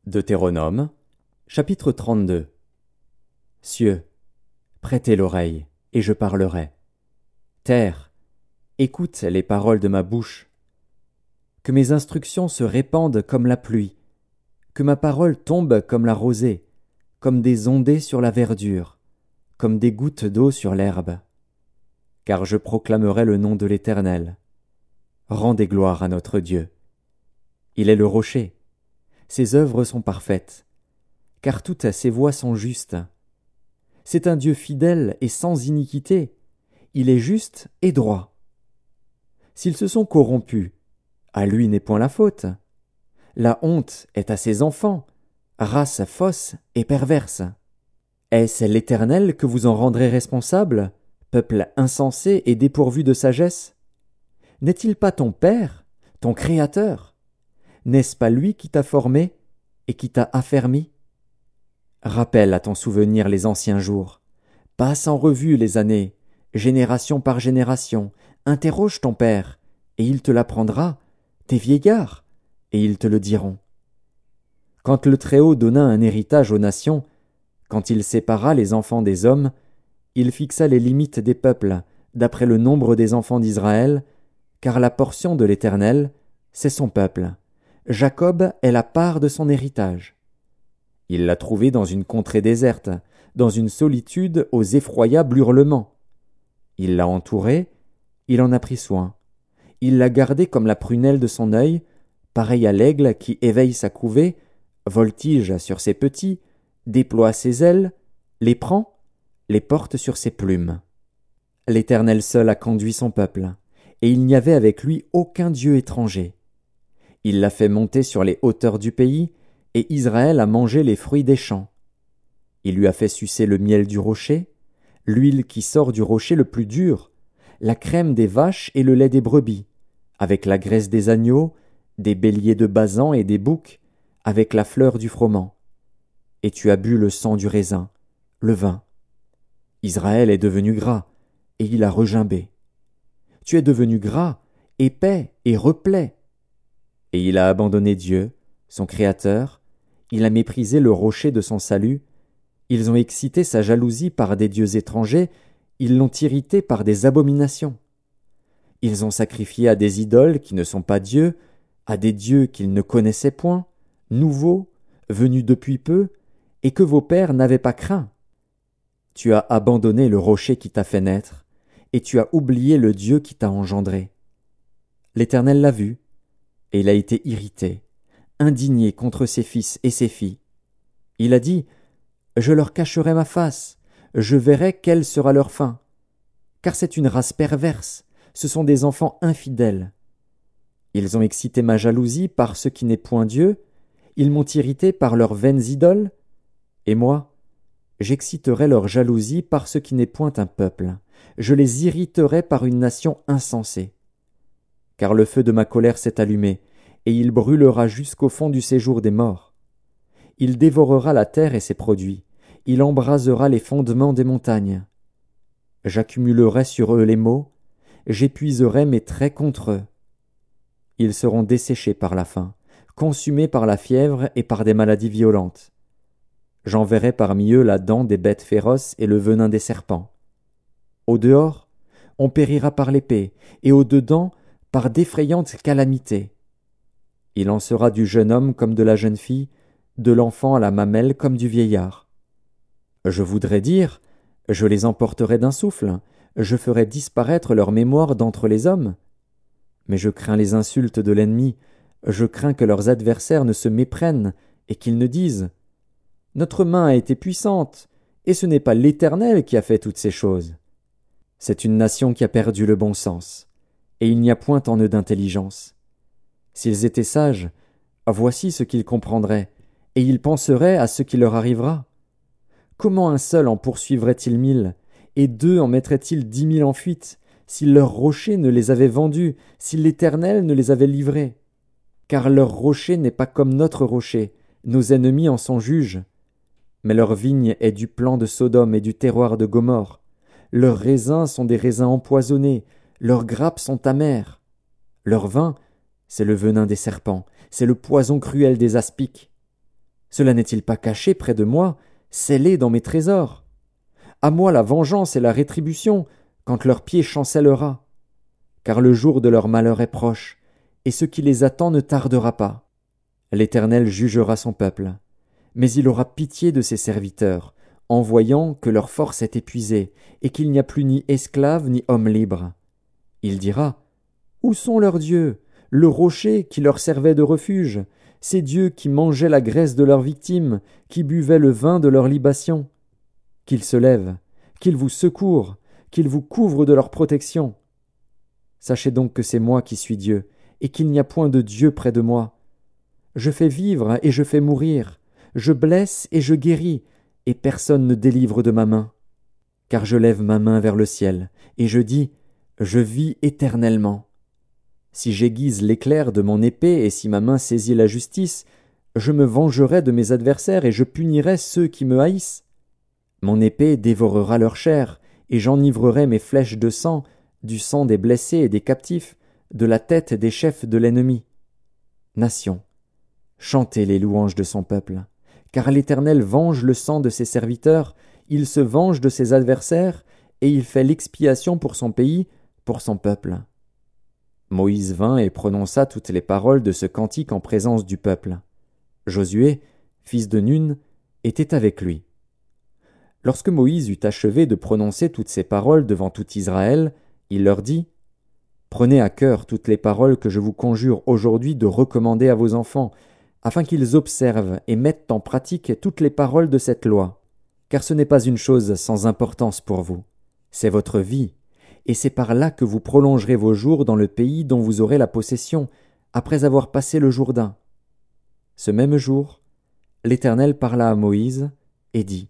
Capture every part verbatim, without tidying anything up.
Deutéronome, chapitre trente-deux. Cieux, prêtez l'oreille, et je parlerai. Terre, écoute les paroles de ma bouche. Que mes instructions se répandent comme la pluie, que ma parole tombe comme la rosée, comme des ondées sur la verdure, comme des gouttes d'eau sur l'herbe. Car je proclamerai le nom de l'Éternel. Rendez gloire à notre Dieu. Il est le rocher. Ses œuvres sont parfaites, car toutes ses voies sont justes. C'est un Dieu fidèle et sans iniquité. Il est juste et droit. S'ils se sont corrompus, à lui n'est point la faute. La honte est à ses enfants, race fausse et perverse. Est-ce l'Éternel que vous en rendrez responsable, peuple insensé et dépourvu de sagesse? N'est-il pas ton Père, ton Créateur? N'est-ce pas lui qui t'a formé et qui t'a affermi? Rappelle à ton souvenir les anciens jours. Passe en revue les années, génération par génération. Interroge ton père, et il te l'apprendra, tes vieillards, et ils te le diront. Quand le Très-Haut donna un héritage aux nations, quand il sépara les enfants des hommes, il fixa les limites des peuples, d'après le nombre des enfants d'Israël, car la portion de l'Éternel, c'est son peuple. Jacob est la part de son héritage. Il l'a trouvé dans une contrée déserte, dans une solitude aux effroyables hurlements. Il l'a entouré, il en a pris soin. Il l'a gardé comme la prunelle de son œil, pareil à l'aigle qui éveille sa couvée, voltige sur ses petits, déploie ses ailes, les prend, les porte sur ses plumes. L'Éternel seul a conduit son peuple, et il n'y avait avec lui aucun dieu étranger. Il l'a fait monter sur les hauteurs du pays, et Israël a mangé les fruits des champs. Il lui a fait sucer le miel du rocher, l'huile qui sort du rocher le plus dur, la crème des vaches et le lait des brebis, avec la graisse des agneaux, des béliers de Basan et des boucs, avec la fleur du froment. Et tu as bu le sang du raisin, le vin. Israël est devenu gras, et il a regimbé. Tu es devenu gras, épais et replet. Et il a abandonné Dieu, son Créateur, il a méprisé le rocher de son salut, ils ont excité sa jalousie par des dieux étrangers, ils l'ont irrité par des abominations. Ils ont sacrifié à des idoles qui ne sont pas dieux, à des dieux qu'ils ne connaissaient point, nouveaux, venus depuis peu, et que vos pères n'avaient pas craint. Tu as abandonné le rocher qui t'a fait naître, et tu as oublié le Dieu qui t'a engendré. L'Éternel l'a vu, et il a été irrité, indigné contre ses fils et ses filles. Il a dit, « Je leur cacherai ma face, je verrai quelle sera leur fin. Car c'est une race perverse, ce sont des enfants infidèles. Ils ont excité ma jalousie par ce qui n'est point Dieu, ils m'ont irrité par leurs vaines idoles, et moi, j'exciterai leur jalousie par ce qui n'est point un peuple, je les irriterai par une nation insensée. Car le feu de ma colère s'est allumé, et il brûlera jusqu'au fond du séjour des morts. Il dévorera la terre et ses produits, il embrasera les fondements des montagnes. J'accumulerai sur eux les maux, j'épuiserai mes traits contre eux. Ils seront desséchés par la faim, consumés par la fièvre et par des maladies violentes. J'enverrai parmi eux la dent des bêtes féroces et le venin des serpents. Au dehors, on périra par l'épée, et au dedans, par d'effrayantes calamités. Il en sera du jeune homme comme de la jeune fille, de l'enfant à la mamelle comme du vieillard. Je voudrais dire, je les emporterai d'un souffle, je ferai disparaître leur mémoire d'entre les hommes. Mais je crains les insultes de l'ennemi, je crains que leurs adversaires ne se méprennent et qu'ils ne disent « Notre main a été puissante, et ce n'est pas l'Éternel qui a fait toutes ces choses. » C'est une nation qui a perdu le bon sens, et il n'y a point en eux d'intelligence. S'ils étaient sages, voici ce qu'ils comprendraient, et ils penseraient à ce qui leur arrivera. Comment un seul en poursuivrait-il mille, et deux en mettraient-ils dix mille en fuite, si leur rocher ne les avait vendus, si l'Éternel ne les avait livrés? Car leur rocher n'est pas comme notre rocher, nos ennemis en sont juges. Mais leur vigne est du plan de Sodome et du terroir de Gomorrhe. Leurs raisins sont des raisins empoisonnés, leurs grappes sont amères. Leur vin, c'est le venin des serpents, c'est le poison cruel des aspics. Cela n'est-il pas caché près de moi, scellé dans mes trésors? À moi la vengeance et la rétribution, quand leur pied chancellera. Car le jour de leur malheur est proche, et ce qui les attend ne tardera pas. L'Éternel jugera son peuple, mais il aura pitié de ses serviteurs, en voyant que leur force est épuisée, et qu'il n'y a plus ni esclaves ni hommes libres. Il dira: Où sont leurs dieux, le rocher qui leur servait de refuge, ces dieux qui mangeaient la graisse de leurs victimes, qui buvaient le vin de leurs libations? Qu'ils se lèvent, qu'ils vous secourent, qu'ils vous couvrent de leur protection. Sachez donc que c'est moi qui suis Dieu, et qu'il n'y a point de Dieu près de moi. Je fais vivre et je fais mourir, je blesse et je guéris, et personne ne délivre de ma main. Car je lève ma main vers le ciel, et je dis: Je vis éternellement. Si j'aiguise l'éclair de mon épée et si ma main saisit la justice, je me vengerai de mes adversaires et je punirai ceux qui me haïssent. Mon épée dévorera leur chair, et j'enivrerai mes flèches de sang, du sang des blessés et des captifs, de la tête des chefs de l'ennemi. Nation, chantez les louanges de son peuple, car l'Éternel venge le sang de ses serviteurs, il se venge de ses adversaires, et il fait l'expiation pour son pays, pour son peuple. Moïse vint et prononça toutes les paroles de ce cantique en présence du peuple. Josué, fils de Nun, était avec lui. Lorsque Moïse eut achevé de prononcer toutes ces paroles devant tout Israël, il leur dit: Prenez à cœur toutes les paroles que je vous conjure aujourd'hui de recommander à vos enfants, afin qu'ils observent et mettent en pratique toutes les paroles de cette loi. Car ce n'est pas une chose sans importance pour vous, c'est votre vie, et c'est par là que vous prolongerez vos jours dans le pays dont vous aurez la possession, après avoir passé le Jourdain. Ce même jour, l'Éternel parla à Moïse et dit: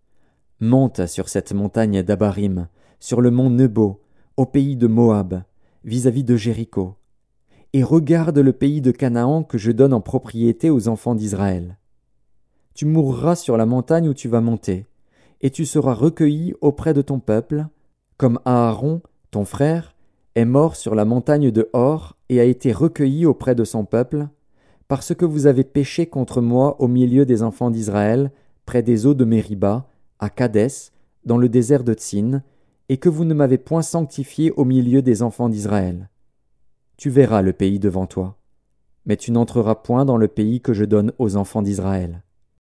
Monte sur cette montagne d'Abarim, sur le mont Nebo, au pays de Moab, vis-à-vis de Jéricho, et regarde le pays de Canaan que je donne en propriété aux enfants d'Israël. Tu mourras sur la montagne où tu vas monter, et tu seras recueilli auprès de ton peuple, comme Aaron, ton frère, est mort sur la montagne de Hor et a été recueilli auprès de son peuple, parce que vous avez péché contre moi au milieu des enfants d'Israël, près des eaux de Mériba, à Kadès, dans le désert de Tsin, et que vous ne m'avez point sanctifié au milieu des enfants d'Israël. Tu verras le pays devant toi, mais tu n'entreras point dans le pays que je donne aux enfants d'Israël.